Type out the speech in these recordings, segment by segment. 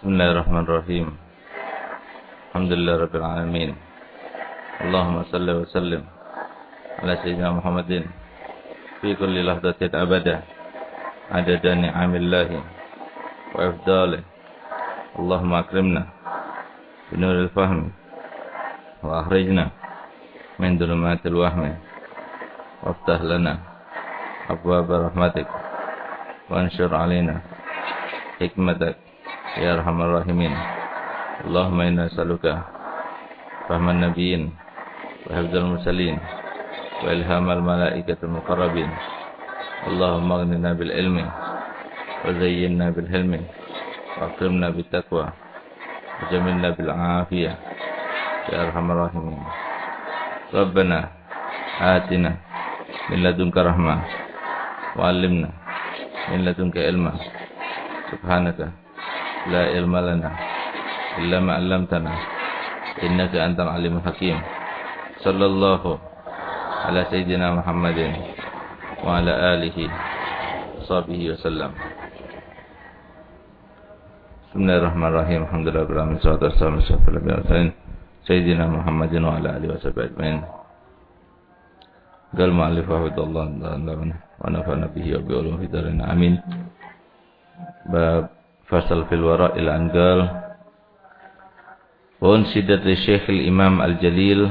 Bismillahirrahmanirrahim. Alhamdulillahirabbil alamin. Allahumma shalli wa sallim ala sayyidina Muhammadin fi kulli lahdatin abada adada ni'amillahi wa ifdalih. Allahumma akrimna bi nuril fahmi wa akhrijna min dhulumatil wahmi waftah lana abwaaba rahmatik wa anshur alaina hikmatak ya arhamar rahimin. Allahumma inna nas'aluka fahman nabiyyin wa hifdzal mursalin wa ilhamal malaikatil muqarrabin. Allahumma aghnina bil ilmi wa zayyinna bil hilmi wa akrimna bit taqwa wa jamilna bil afiyah ya arhamar rahimin. Rabbana atina min ladunka rahmah wa 'allimna min ladunka ilma. Subhanaka la ilma lana illa ma 'allamtana innaka antal alimul hakim. Sallallahu ala sayyidina Muhammadin wa ala alihi sahbihi wasallam. Bismillahirrahmanirrahim. Alhamdulillahirabbil alamin. Wassalatu wassalamu ala sayyidina Muhammadin wa ala alihi washabihi ajmain. Qal mu'allif rahimahullah wa nafa'ana bihi wa bi ulumi darin amin. Bab fasal fil wara'il angal wa unsidat li Syekh al-Imam al-Jalil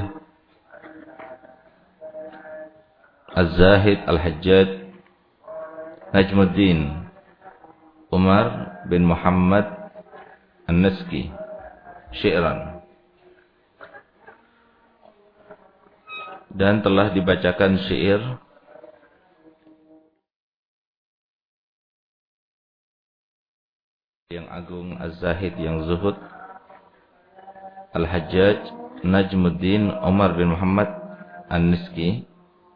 Az-Zahid Al-Hajjaj Najmuddin Umar bin Muhammad An-Naski syi'ran, dan telah dibacakan syair yang agung Az-Zahid yang zuhud Al-Hajjaj Najmuddin Umar bin Muhammad An-Naski.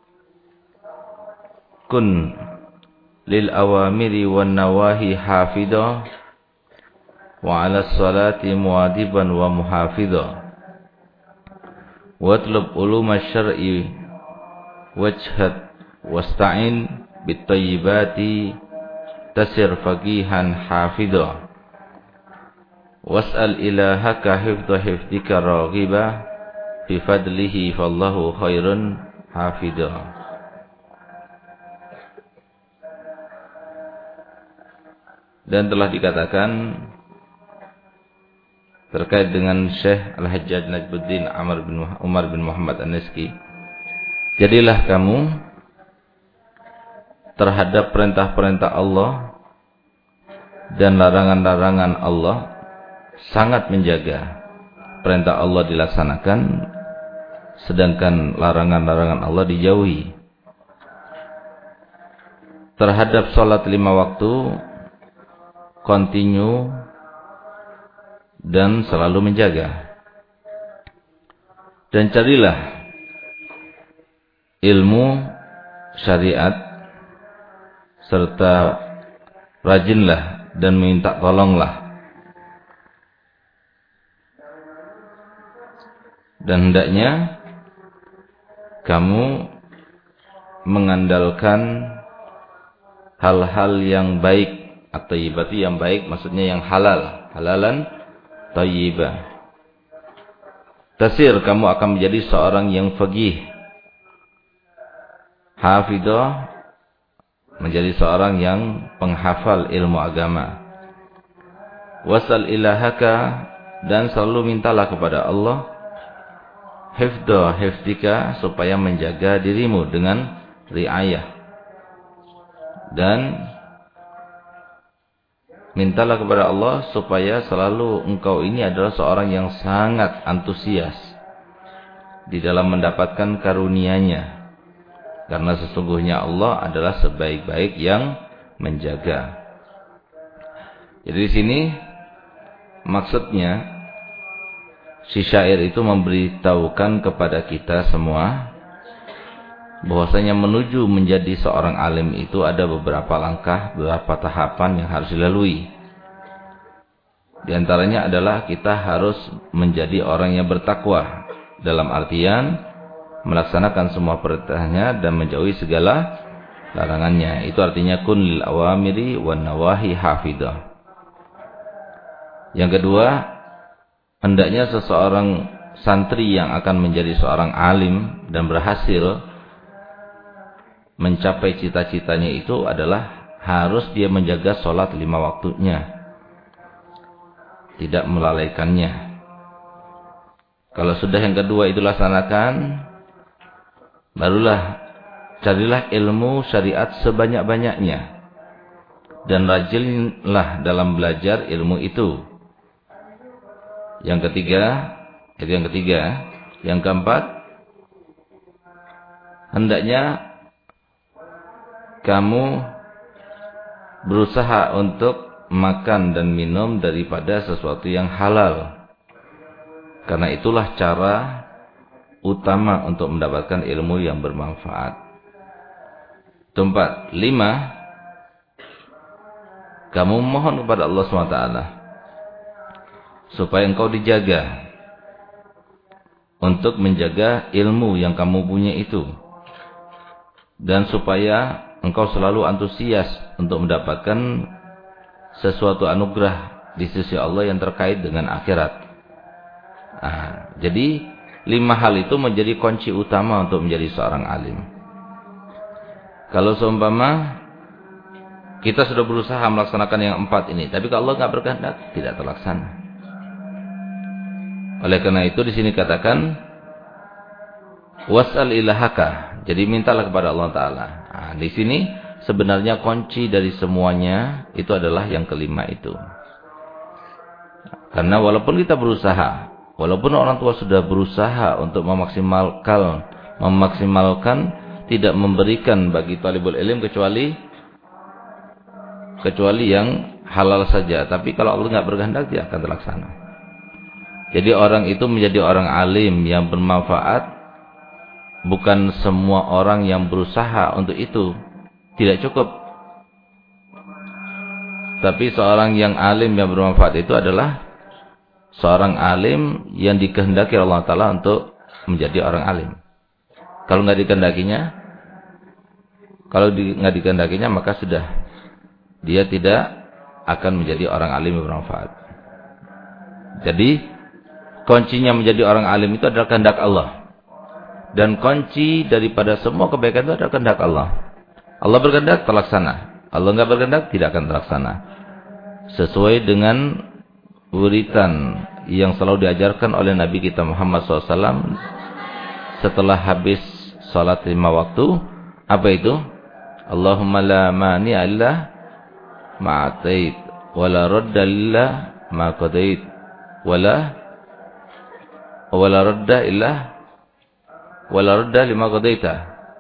Kun lil awamiri wan nawahi hafidha wa 'ala salati muadiban wa muhafidha watlub uluma syar'i wajhad wasta'in bit thayyibati tasir faqihan hafidha was'al ilahaka hifdha hifdika raghiba fi fadlihi fallahu khairun hafidha. Dan telah dikatakan terkait dengan Syekh Al-Hajjaj Najmuddin Umar bin Muhammad An-Naski, jadilah kamu terhadap perintah-perintah Allah dan larangan-larangan Allah sangat menjaga. Perintah Allah dilaksanakan sedangkan larangan-larangan Allah dijauhi. Terhadap sholat 5 waktu continue dan selalu menjaga. Dan carilah ilmu syariat serta rajinlah dan minta tolonglah. Dan hendaknya kamu mengandalkan hal-hal yang baik, at-thayyibati yang baik, maksudnya yang halal, halalan thayyibah. Tasir, kamu akan menjadi seorang yang faqih. Hafidhah, menjadi seorang yang penghafal ilmu agama. Wasal ilahaka, dan selalu mintalah kepada Allah hifdha hifdika, supaya menjaga dirimu dengan riayah. Dan mintalah kepada Allah supaya selalu engkau ini adalah seorang yang sangat antusias di dalam mendapatkan karunia-Nya. Karena sesungguhnya Allah adalah sebaik-baik yang menjaga. Jadi di sini maksudnya si syair itu memberitahukan kepada kita semua bahwasanya menuju menjadi seorang alim itu ada beberapa langkah, beberapa tahapan yang harus dilalui. Di antaranya adalah kita harus menjadi orang yang bertakwa, dalam artian melaksanakan semua perintahnya dan menjauhi segala larangannya. Itu artinya kun lil awamiri wan nawahi hafidah. Yang kedua, hendaknya seseorang santri yang akan menjadi seorang alim dan berhasil mencapai cita-citanya itu adalah harus dia menjaga sholat 5 waktunya, tidak melalaikannya. Kalau sudah yang kedua itu laksanakan, barulah carilah ilmu syariat sebanyak-banyaknya dan rajinlah dalam belajar ilmu itu. Yang ketiga, itu yang ketiga. Yang keempat, hendaknya kamu berusaha untuk makan dan minum daripada sesuatu yang halal. Karena itulah cara utama untuk mendapatkan ilmu yang bermanfaat. Tempat 5, kamu mohon kepada Allah SWT supaya engkau dijaga untuk menjaga ilmu yang kamu punya itu, dan supaya engkau selalu antusias untuk mendapatkan sesuatu anugerah di sisi Allah yang terkait dengan akhirat. Jadi 5 hal itu menjadi kunci utama untuk menjadi seorang alim. Kalau seumpama kita sudah berusaha melaksanakan yang 4 ini, tapi kalau Allah nggak berkehendak, tidak terlaksana. Oleh karena itu di sini katakan was'al ilahaka. Jadi mintalah kepada Allah Taala. Di sini sebenarnya kunci dari semuanya itu adalah yang kelima itu. Karena walaupun kita berusaha, walaupun orang tua sudah berusaha untuk memaksimalkan tidak memberikan bagi talibul ilm kecuali yang halal saja. Tapi kalau Allah nggak berkehendak, dia akan terlaksana. Jadi orang itu menjadi orang alim yang bermanfaat, bukan semua orang yang berusaha untuk itu, tidak cukup. Tapi seorang yang alim yang bermanfaat itu adalah seorang alim yang dikehendaki Allah Ta'ala untuk menjadi orang alim. Kalau nggak dikehendakinya, maka sudah dia tidak akan menjadi orang alim yang bermanfaat. Jadi kuncinya menjadi orang alim itu adalah kehendak Allah. Dan kunci daripada semua kebaikan itu adalah kehendak Allah. Allah berkehendak, terlaksana. Allah enggak berkehendak, tidak akan terlaksana. Sesuai dengan wiritan yang selalu diajarkan oleh Nabi kita Muhammad SAW setelah habis salat 5 waktu. Apa itu? Allahumma la mani'a illa ma'atait, wa la radda illa ma qadait, wa la radda lima qadaita.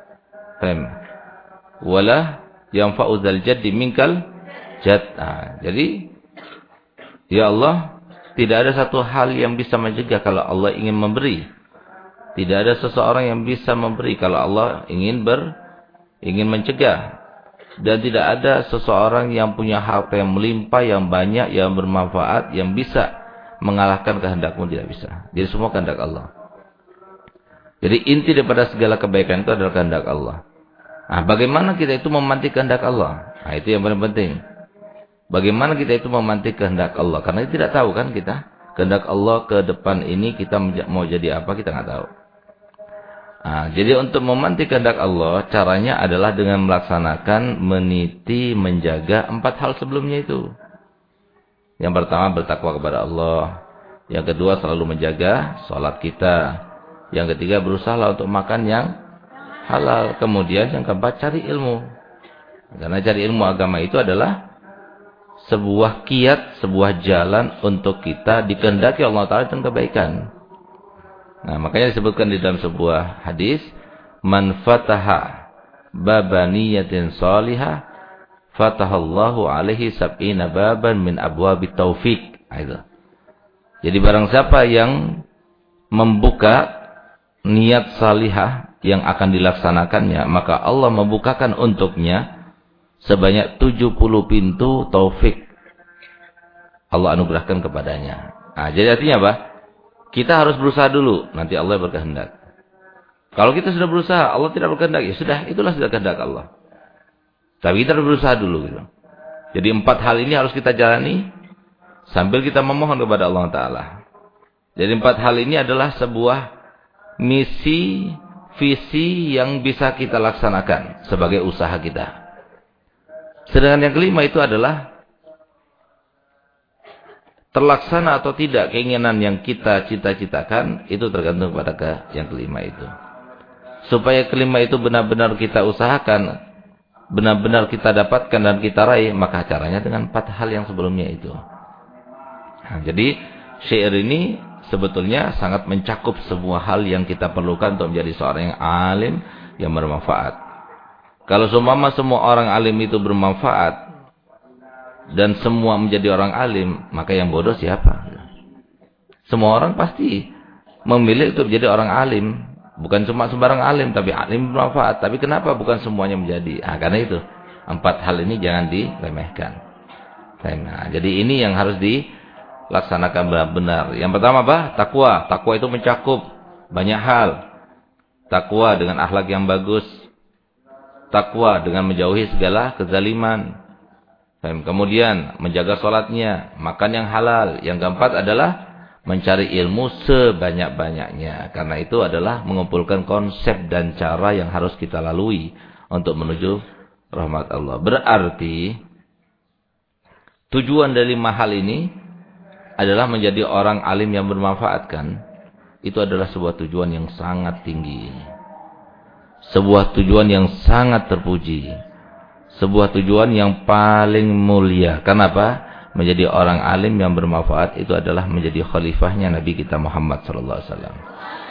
Wala yanfa'u dzal jaddi minkal jadd. Jadi ya Allah, tidak ada satu hal yang bisa mencegah kalau Allah ingin memberi. Tidak ada seseorang yang bisa memberi kalau Allah ingin mencegah. Dan tidak ada seseorang yang punya harta yang melimpah, yang banyak, yang bermanfaat, yang bisa mengalahkan kehendakmu, tidak bisa. Jadi semua kehendak Allah. Jadi inti daripada segala kebaikan itu adalah kehendak Allah. Bagaimana kita itu memantik kehendak Allah? Itu yang paling penting. Bagaimana kita itu memantik kehendak Allah? Karena kita tidak tahu kan kita. Kehendak Allah ke depan ini kita mau jadi apa, kita nggak tahu. Jadi untuk memantik kehendak Allah, caranya adalah dengan melaksanakan, meniti, menjaga 4 hal sebelumnya itu. Yang pertama bertakwa kepada Allah. Yang kedua selalu menjaga sholat kita. Yang ketiga berusaha untuk makan yang halal. Kemudian yang keempat cari ilmu. Karena cari ilmu agama itu adalah sebuah kiat, sebuah jalan untuk kita dikehendaki Allah Ta'ala dengan kebaikan. Makanya disebutkan di dalam sebuah hadis, man fataha babaniyatin salihah fatahallahu alaihi sab'ina baban min abwabit taufiq. Jadi barang siapa yang membuka niat salihah yang akan dilaksanakannya, maka Allah membukakan untuknya sebanyak 70 pintu taufik. Allah anugerahkan kepadanya. Jadi artinya apa? Kita harus berusaha dulu, nanti Allah berkehendak. Kalau kita sudah berusaha, Allah tidak berkehendak, ya sudah, itulah sudah kehendak Allah. Tapi kita harus berusaha dulu gitu. Jadi 4 hal ini harus kita jalani sambil kita memohon kepada Allah Ta'ala. Jadi 4 hal ini adalah sebuah misi, visi yang bisa kita laksanakan sebagai usaha kita. Sedangkan yang kelima itu adalah terlaksana atau tidak keinginan yang kita cita-citakan, itu tergantung pada yang kelima itu. Supaya kelima itu benar-benar kita usahakan, benar-benar kita dapatkan dan kita raih, maka caranya dengan 4 hal yang sebelumnya itu. Nah, jadi syair ini sebetulnya sangat mencakup semua hal yang kita perlukan untuk menjadi seorang yang alim yang bermanfaat. Kalau semua orang alim itu bermanfaat dan semua menjadi orang alim, maka yang bodoh siapa? Semua orang pasti memilih untuk menjadi orang alim. Bukan cuma sembarang alim, tapi alim bermanfaat. Tapi kenapa bukan semuanya menjadi? Nah, karena itu 4 hal ini jangan diremehkan. Nah, jadi ini yang harus dilaksanakan benar-benar. Yang pertama apa? Takwa. Takwa itu mencakup banyak hal. Takwa dengan akhlak yang bagus. Takwa dengan menjauhi segala kezaliman. Kemudian menjaga sholatnya, makan yang halal. Yang keempat adalah mencari ilmu sebanyak-banyaknya. Karena itu adalah mengumpulkan konsep dan cara yang harus kita lalui untuk menuju rahmat Allah. Berarti tujuan dari 5 hal ini adalah menjadi orang alim yang bermanfaat kan? Itu adalah sebuah tujuan yang sangat tinggi. Sebuah tujuan yang sangat terpuji. Sebuah tujuan yang paling mulia. Kenapa? Menjadi orang alim yang bermanfaat itu adalah menjadi khalifahnya Nabi kita Muhammad sallallahu alaihi wasallam.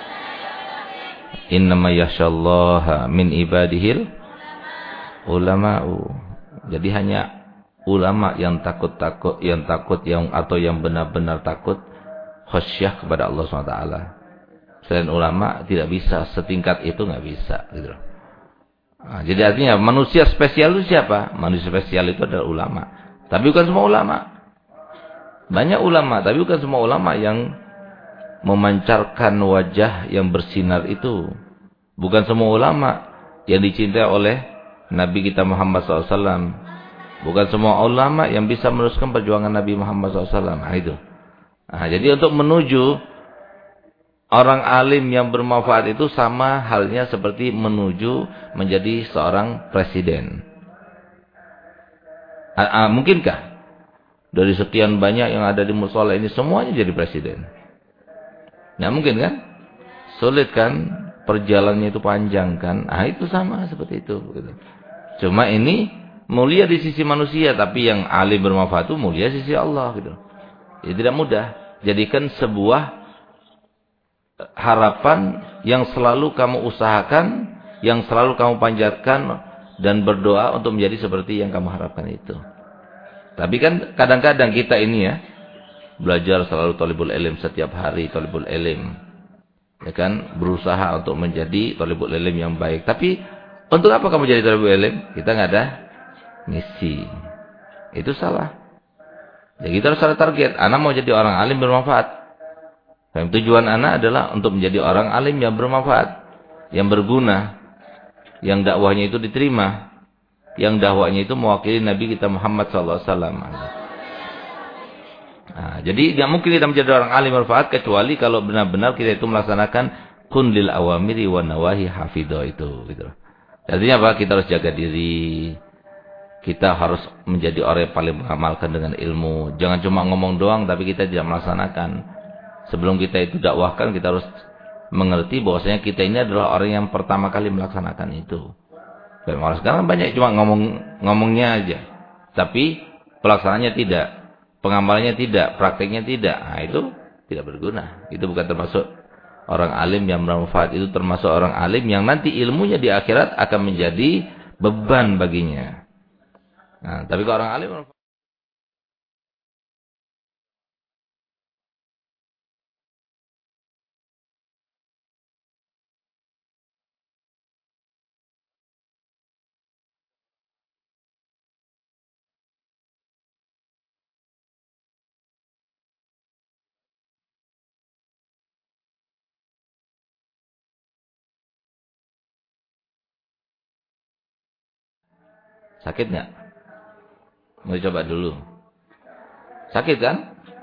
Innama yakhshallaha min ibadihil ulama'u. Jadi hanya ulama yang takut atau yang benar-benar takut khasyah kepada Allah SWT. Selain ulama tidak bisa setingkat itu, nggak bisa gitu. Nah, jadi artinya manusia spesial itu siapa? Manusia spesial itu adalah ulama. Tapi bukan semua ulama. Banyak ulama, tapi bukan semua ulama yang memancarkan wajah yang bersinar itu. Bukan semua ulama yang dicintai oleh Nabi kita Muhammad SAW. Bukan semua ulama yang bisa meneruskan perjuangan Nabi Muhammad SAW. Nah, itu. Nah, jadi untuk menuju orang alim yang bermanfaat itu sama halnya seperti menuju menjadi seorang presiden. Mungkinkah dari sekian banyak yang ada di mushola ini semuanya jadi presiden? Nah, mungkin kan? Sulit kan? Perjalanannya itu panjang kan? Itu sama seperti itu. Gitu. Cuma ini mulia di sisi manusia, tapi yang alim bermanfaat itu mulia di sisi Allah. Gitu. Jadi tidak mudah. Jadikan sebuah harapan yang selalu kamu usahakan, yang selalu kamu panjatkan dan berdoa untuk menjadi seperti yang kamu harapkan itu. Tapi kan kadang-kadang kita ini ya belajar selalu thalibul ilm setiap hari, thalibul ilm. Ya kan, berusaha untuk menjadi thalibul ilm yang baik. Tapi untuk apa kamu jadi thalibul ilm? Kita nggak ada misi. Itu salah. Ya kita harus ada target. Anak mau jadi orang alim bermanfaat. Dan tujuan anak adalah untuk menjadi orang alim yang bermanfaat, yang berguna, yang dakwahnya itu diterima, yang dakwahnya itu mewakili Nabi kita Muhammad SAW. Nah, jadi tidak mungkin kita menjadi orang alim bermanfaat kecuali kalau benar-benar kita itu melaksanakan kun lil awamiri wa nawahi hafidho itu. Gitu. Artinya apa? Kita harus jaga diri. Kita harus menjadi orang yang paling mengamalkan dengan ilmu. Jangan cuma ngomong doang tapi kita tidak melaksanakan. Sebelum kita itu dakwahkan, kita harus mengerti bahwasanya kita ini adalah orang yang pertama kali melaksanakan itu. Dan orang sekarang banyak cuma ngomongnya aja. Tapi pelaksanaannya tidak. Pengamalannya tidak. Prakteknya tidak. Nah, itu tidak berguna. Itu bukan termasuk orang alim yang bermanfaat. Itu termasuk orang alim yang nanti ilmunya di akhirat akan menjadi beban baginya. Nah, tapi kalau orang alim sakit nggak? Mau coba dulu. Sakit kan?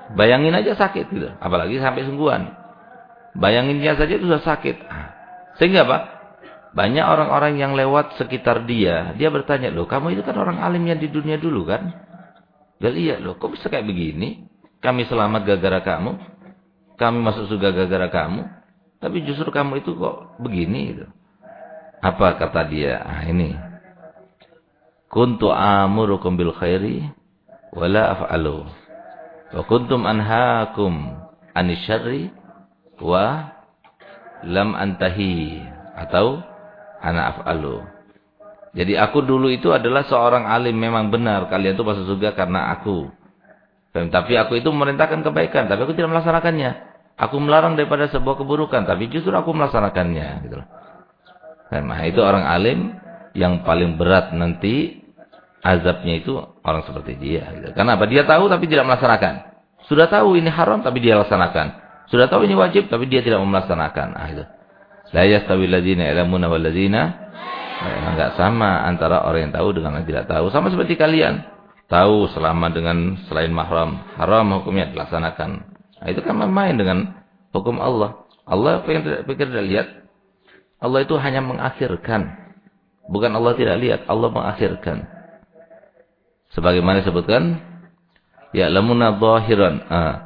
Bayangin aja sakit gitu. Apalagi sampai sungguhan. Bayanginnya saja itu sudah sakit. Sehingga apa? Banyak orang-orang yang lewat sekitar dia bertanya, loh kamu itu kan orang alimnya di dunia dulu kan? Dia iya loh, kok bisa kayak begini? Kami selamat gara-gara kamu. Kami masuk surga gara-gara kamu. Tapi justru kamu itu kok begini gitu. Apa kata dia? Ini. Kuntu amurukum bil khairi wala af'alu. Wa kuntum anhaakum anisyarri wa lam antahi. Atau ana af'alu. Jadi aku dulu itu adalah seorang alim, memang benar kalian itu masuk surga karena aku. Tapi aku itu memerintahkan kebaikan, tapi aku tidak melaksanakannya. Aku melarang daripada sebuah keburukan, tapi justru aku melaksanakannya gitu loh. Nah, itu orang alim yang paling berat nanti azabnya itu orang seperti dia gitu. Karena apa? Dia tahu tapi tidak melaksanakan. Sudah tahu ini haram tapi dia laksanakan. Sudah tahu ini wajib tapi dia tidak melaksanakan. Itu. La yastawil ladzina ya'lamuna wal ladzina enggak sama antara orang yang tahu dengan yang tidak tahu. Sama seperti kalian. Tahu selama dengan selain mahram, haram hukumnya dilaksanakan. Nah, itu kan main dengan hukum Allah. Allah pikir tidak lihat. Allah itu hanya mengakhirkan. Bukan Allah tidak lihat, Allah mengakhirkan. Sebagaimana disebutkan, ya'lamuna dhahiran.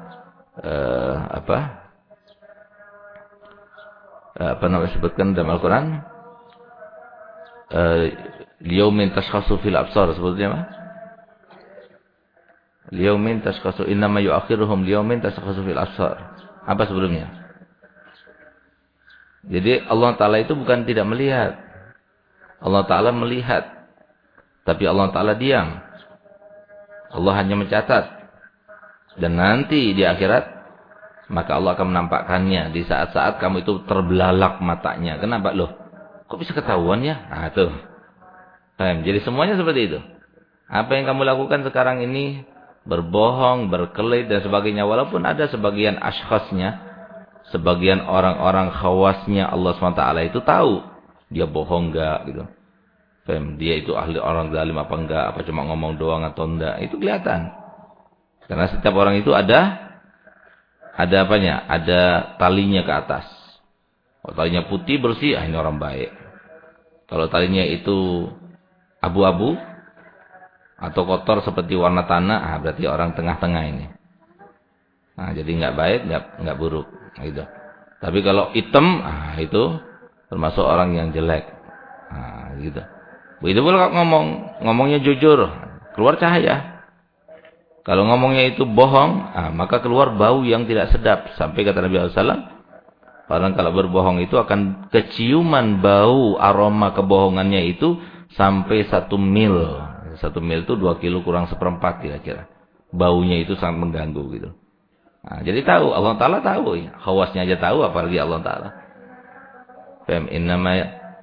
Apa namanya disebutkan dalam Al-Quran? Liyaumin tashkhasu fil absar, sebutnya apa? Liyaumin tashkhasu innama yu'akhiruhum liyaumin tashkhasu fil absar. Apa sebelumnya? Jadi Allah Ta'ala itu bukan tidak melihat. Allah Ta'ala melihat. Tapi Allah Ta'ala diam. Allah hanya mencatat. Dan nanti di akhirat, maka Allah akan menampakkannya. Di saat-saat kamu itu terbelalak matanya. Kenapa? Loh, kok bisa ketahuan ya? Nah, tuh. Jadi semuanya seperti itu. Apa yang kamu lakukan sekarang ini, berbohong, berkelit dan sebagainya. Walaupun ada sebagian ashkhasnya, sebagian orang-orang khawasnya Allah SWT itu tahu. Dia bohong enggak gitu. Dia itu ahli orang zalim apa enggak, apa cuma ngomong doang atau enggak. Itu kelihatan. Karena setiap orang itu ada apanya? Ada talinya ke atas. Kalau talinya putih bersih, ini orang baik. Kalau talinya itu abu-abu atau kotor seperti warna tanah, berarti orang tengah-tengah ini. Nah, jadi enggak baik, enggak buruk gitu. Tapi kalau hitam, itu termasuk orang yang jelek. Nah, gitu. Begitu pula ngomongnya jujur, keluar cahaya. Kalau ngomongnya itu bohong, maka keluar bau yang tidak sedap. Sampai kata Nabi SAW, orang kalau berbohong itu akan keciuman bau aroma kebohongannya itu sampai 1 mil. 1 mil itu 2 kilo kurang 1/4 kira-kira. Baunya itu sangat mengganggu gitu. Nah, jadi tahu, Allah Ta'ala tahu. Khawasnya aja tahu, apalagi Allah Ta'ala. Faham? Innama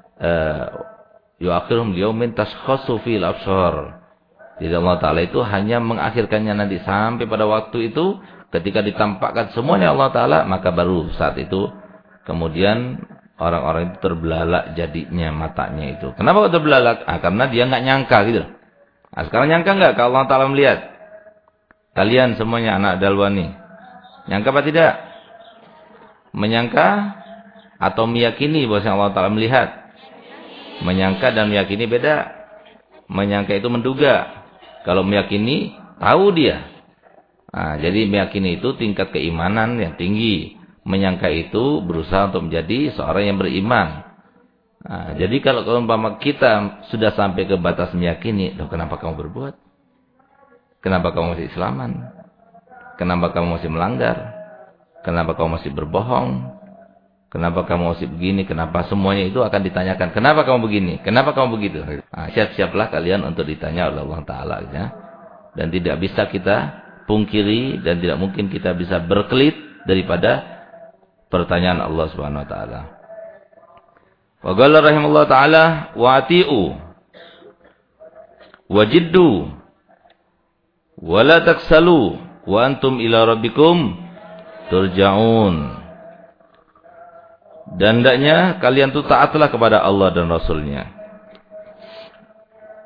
yu'akhiruhum liyaumin tashkhasu fil absar. Jadi Allah Ta'ala itu hanya mengakhirkannya nanti sampai pada waktu itu. Ketika ditampakkan semuanya Allah Ta'ala, maka baru saat itu kemudian orang-orang itu terbelalak jadinya matanya itu. Kenapa kok terbelalak? Karena dia nggak nyangka gitu. Nah, sekarang nyangka nggak kalau Allah Ta'ala melihat? Kalian semuanya anak Dalwani. Nyangka apa tidak? Menyangka atau meyakini bahwa Allah Ta'ala melihat? Menyangka dan meyakini beda. Menyangka itu menduga. Kalau meyakini, tahu dia. Nah, jadi meyakini itu tingkat keimanan yang tinggi. Menyangka itu berusaha untuk menjadi seorang yang beriman. Nah, jadi kalau umpama kita sudah sampai ke batas meyakini, loh kenapa kamu berbuat? Kenapa kamu masih Islaman? Kenapa kamu masih melanggar? Kenapa kamu masih berbohong? Kenapa kamu masih begini? Kenapa semuanya itu akan ditanyakan? Kenapa kamu begini? Kenapa kamu begitu? Nah, siap-siaplah kalian untuk ditanya oleh Allah Ta'ala. Ya. Dan tidak bisa kita pungkiri dan tidak mungkin kita bisa berkelit daripada pertanyaan Allah Subhanahu Wa Ta'ala. Wa qala rahimahullah ta'ala wa'ati'u wajiddu wa la taksalu wa antum ila rabbikum turja'un. Dan hendaknya kalian itu taatlah kepada Allah dan Rasulnya.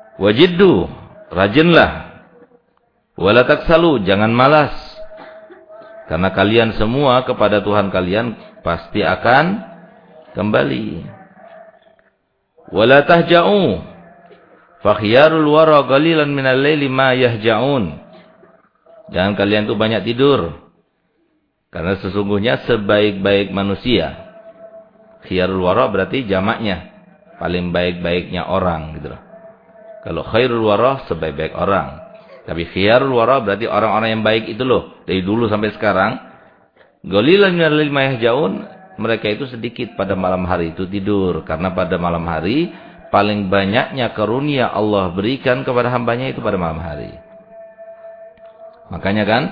Wajiddu, rajinlah. Wala taksalu, jangan malas. Karena kalian semua kepada Tuhan kalian pasti akan kembali. Wala tahja'u fa khiyarul wara qalilan minal laili ma yahja'un. Jangan kalian tuh banyak tidur. Karena sesungguhnya sebaik-baik manusia, khiyarul wara berarti jamaknya, paling baik-baiknya orang gitu loh. Kalau khairul wara sebaik-baik orang. Tapi khiyarul wara berarti orang-orang yang baik itu loh. Dari dulu sampai sekarang, qalilan minal laili ma yahja'un, mereka itu sedikit pada malam hari itu tidur. Karena pada malam hari paling banyaknya karunia Allah berikan kepada hambanya itu pada malam hari. Makanya kan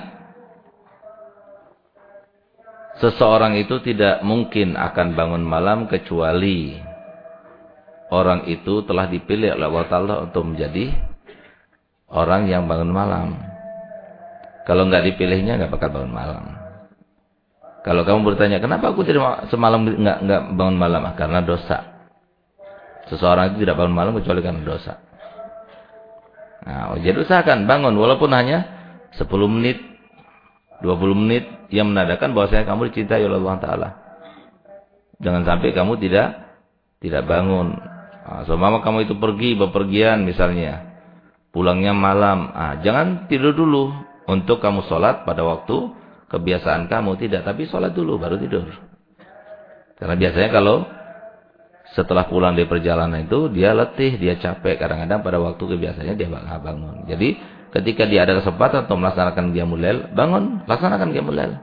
seseorang itu tidak mungkin akan bangun malam kecuali orang itu telah dipilih oleh Allah Ta'ala untuk menjadi orang yang bangun malam. Kalau nggak dipilihnya nggak bakal bangun malam. Kalau kamu bertanya, kenapa aku tidak semalam nggak bangun malam? Karena dosa. Seseorang itu tidak bangun malam kecuali karena dosa. Nah, jadi usahakan bangun walaupun hanya 10 menit, 20 menit yang menandakan bahwasanya kamu dicintai oleh Allah Ta'ala. Jangan sampai kamu tidak bangun. Nah, seumpama kamu itu pergi, bepergian misalnya, pulangnya malam. Jangan tidur dulu untuk kamu sholat pada waktu kebiasaan kamu. Tidak, tapi sholat dulu baru tidur. Karena biasanya kalau setelah pulang dari perjalanan itu, dia letih, dia capek. Kadang-kadang pada waktu kebiasaannya dia nggak bangun. Jadi ketika dia ada kesempatan untuk melaksanakan qiyamul lail, bangun, laksanakan qiyamul lail.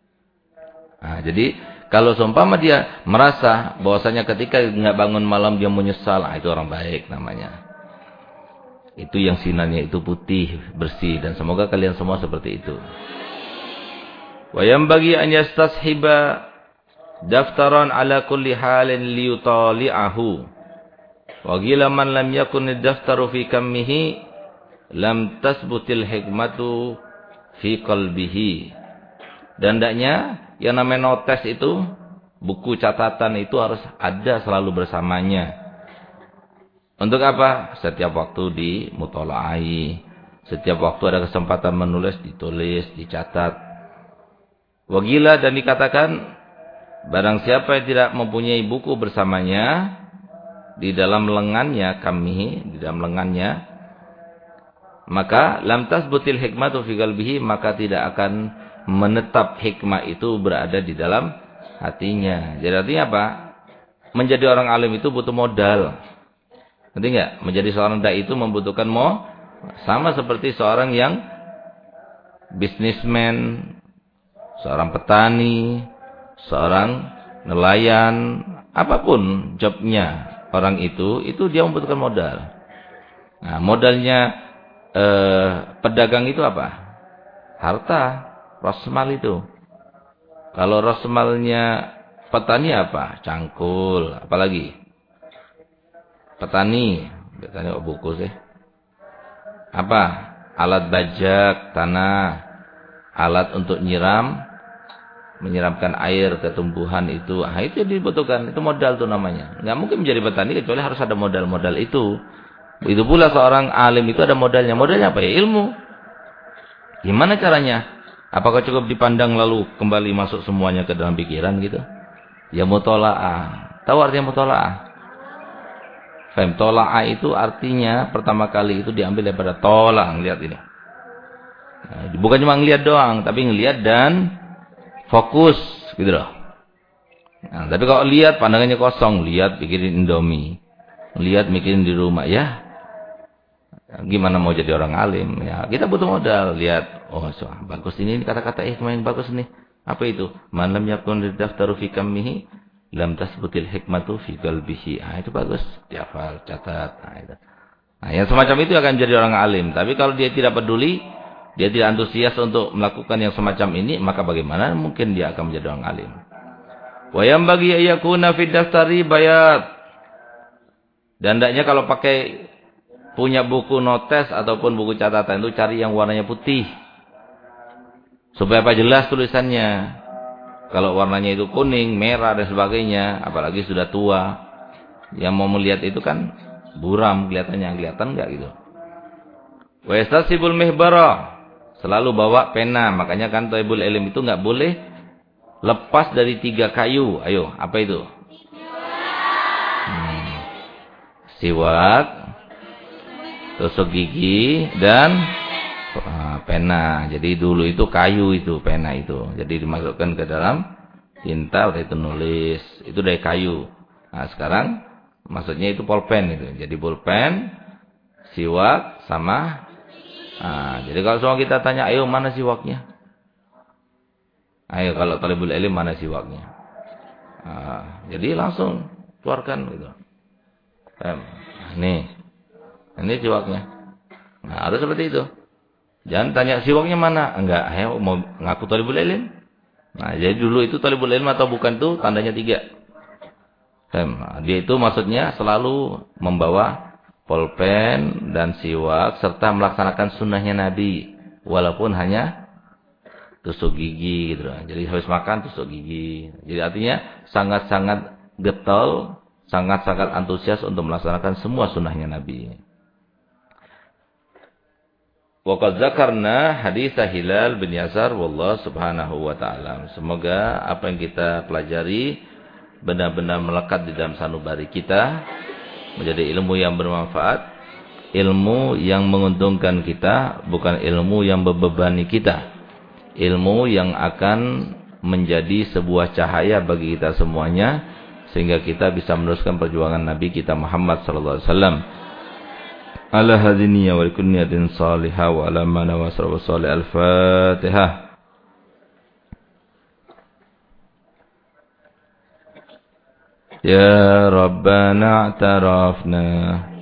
Nah, jadi kalau seumpama dia merasa bahwasanya ketika nggak bangun malam dia menyesal, itu orang baik namanya. Itu yang sinarnya itu putih, bersih, dan semoga kalian semua seperti itu. Wa yanbaghi an yastashiba daftaran ala kulli halin liyutali'ahu. Wa qila man lam yakun ad-daftaru fi kammihi lam tasbutil hikmatu fi qalbihi. Dan hendaknya yang namanya notes itu, buku catatan itu harus ada selalu bersamanya. Untuk apa? Setiap waktu dimutola'ai, setiap waktu ada kesempatan menulis, ditulis, dicatat. Wagila, dan dikatakan barang siapa yang tidak mempunyai buku bersamanya di dalam lengannya, di dalam lengannya, maka lam tasbutil hikmatu fi qalbihi, maka tidak akan menetap hikmah itu berada di dalam hatinya. Jadi artinya apa? Menjadi orang alim itu butuh modal. Ngerti enggak? Menjadi seorang dai itu membutuhkan sama seperti seorang yang bisnismen, seorang petani, seorang nelayan, apapun jobnya orang itu dia membutuhkan modal. Nah, modalnya pedagang itu apa? Harta, rosmal itu. Kalau rosmalnya petani apa? Cangkul, apalagi? Petani buku sih. Apa? Alat bajak tanah, alat untuk menyiramkan air ke tumbuhan itu. Itu dibutuhkan, itu modal tuh namanya. Nggak mungkin menjadi petani kecuali harus ada modal-modal itu. Itu pula seorang alim itu ada modalnya. Modalnya apa ya? Ilmu. Gimana caranya? Apakah cukup dipandang lalu kembali masuk semuanya ke dalam pikiran gitu? Ya mutola'ah. Tahu artinya mutola'ah? Tola'ah itu artinya pertama kali itu diambil daripada tolak. Lihat ini. Nah, bukan cuma ngelihat doang, tapi ngelihat dan fokus gitu loh. Nah, tapi kalau lihat pandangannya kosong, lihat pikirin Indomie. Lihat mikirin di rumah, ya gimana mau jadi orang alim? Ya, kita butuh modal. Lihat, bagus ini kata-kata hikmah yang bagus nih. Apa itu? Man lam yakun daftaru fi kammihi lam tasbutil hikmatu fi qalbihi. Itu bagus. Dihafal, catat. Itu. Nah, yang semacam itu akan jadi orang alim. Tapi kalau dia tidak peduli, dia tidak antusias untuk melakukan yang semacam ini, maka bagaimana mungkin dia akan menjadi orang alim? Wa yanbaghi ayyakuna fi daftari bayat. Dan hendaknya kalau pakai punya buku notes ataupun buku catatan itu cari yang warnanya putih. Supaya apa? Jelas tulisannya. Kalau warnanya itu kuning, merah dan sebagainya, apalagi sudah tua, yang mau melihat itu kan buram kelihatannya, kelihatan enggak gitu. Wa yastasibul mihbara. Selalu bawa pena. Makanya kan thalibul ilm itu nggak boleh lepas dari 3 kayu. Ayo, apa itu? Siwak, tusuk gigi, dan pena. Jadi dulu itu kayu itu, pena itu. Jadi dimasukkan ke dalam tinta, udah itu nulis. Itu dari kayu. Nah sekarang maksudnya itu pulpen itu. Jadi pulpen, siwak, sama. Nah, jadi kalau semua kita tanya, ayo mana siwaknya? Ayo kalau talibul ilm mana siwaknya? Nah, jadi langsung keluarkan gitu. Ini siwaknya. Nah, harus seperti itu. Jangan tanya siwaknya mana. Enggak, ayo mau ngaku talibul ilm. Nah, jadi dulu itu talibul ilm atau bukan tuh tandanya 3. Dia itu maksudnya selalu membawa pulpen dan siwak serta melaksanakan sunnahnya Nabi. Walaupun hanya tusuk gigi gitu. Jadi habis makan tusuk gigi. Jadi artinya sangat-sangat getol, sangat-sangat antusias untuk melaksanakan semua sunnahnya Nabi. Waqad zakarna hadits Hilal bin Yasar wallahu subhanahu wa ta'ala. Semoga apa yang kita pelajari benar-benar melekat di dalam sanubari kita, menjadi ilmu yang bermanfaat, ilmu yang menguntungkan kita, bukan ilmu yang membebani kita. Ilmu yang akan menjadi sebuah cahaya bagi kita semuanya, sehingga kita bisa meneruskan perjuangan Nabi kita Muhammad sallallahu alaihi wasallam. Ala hadiniya wa likulliyatin salihah wa ala mana wa salih al-Fatihah. Ya Rabbana a'tarafna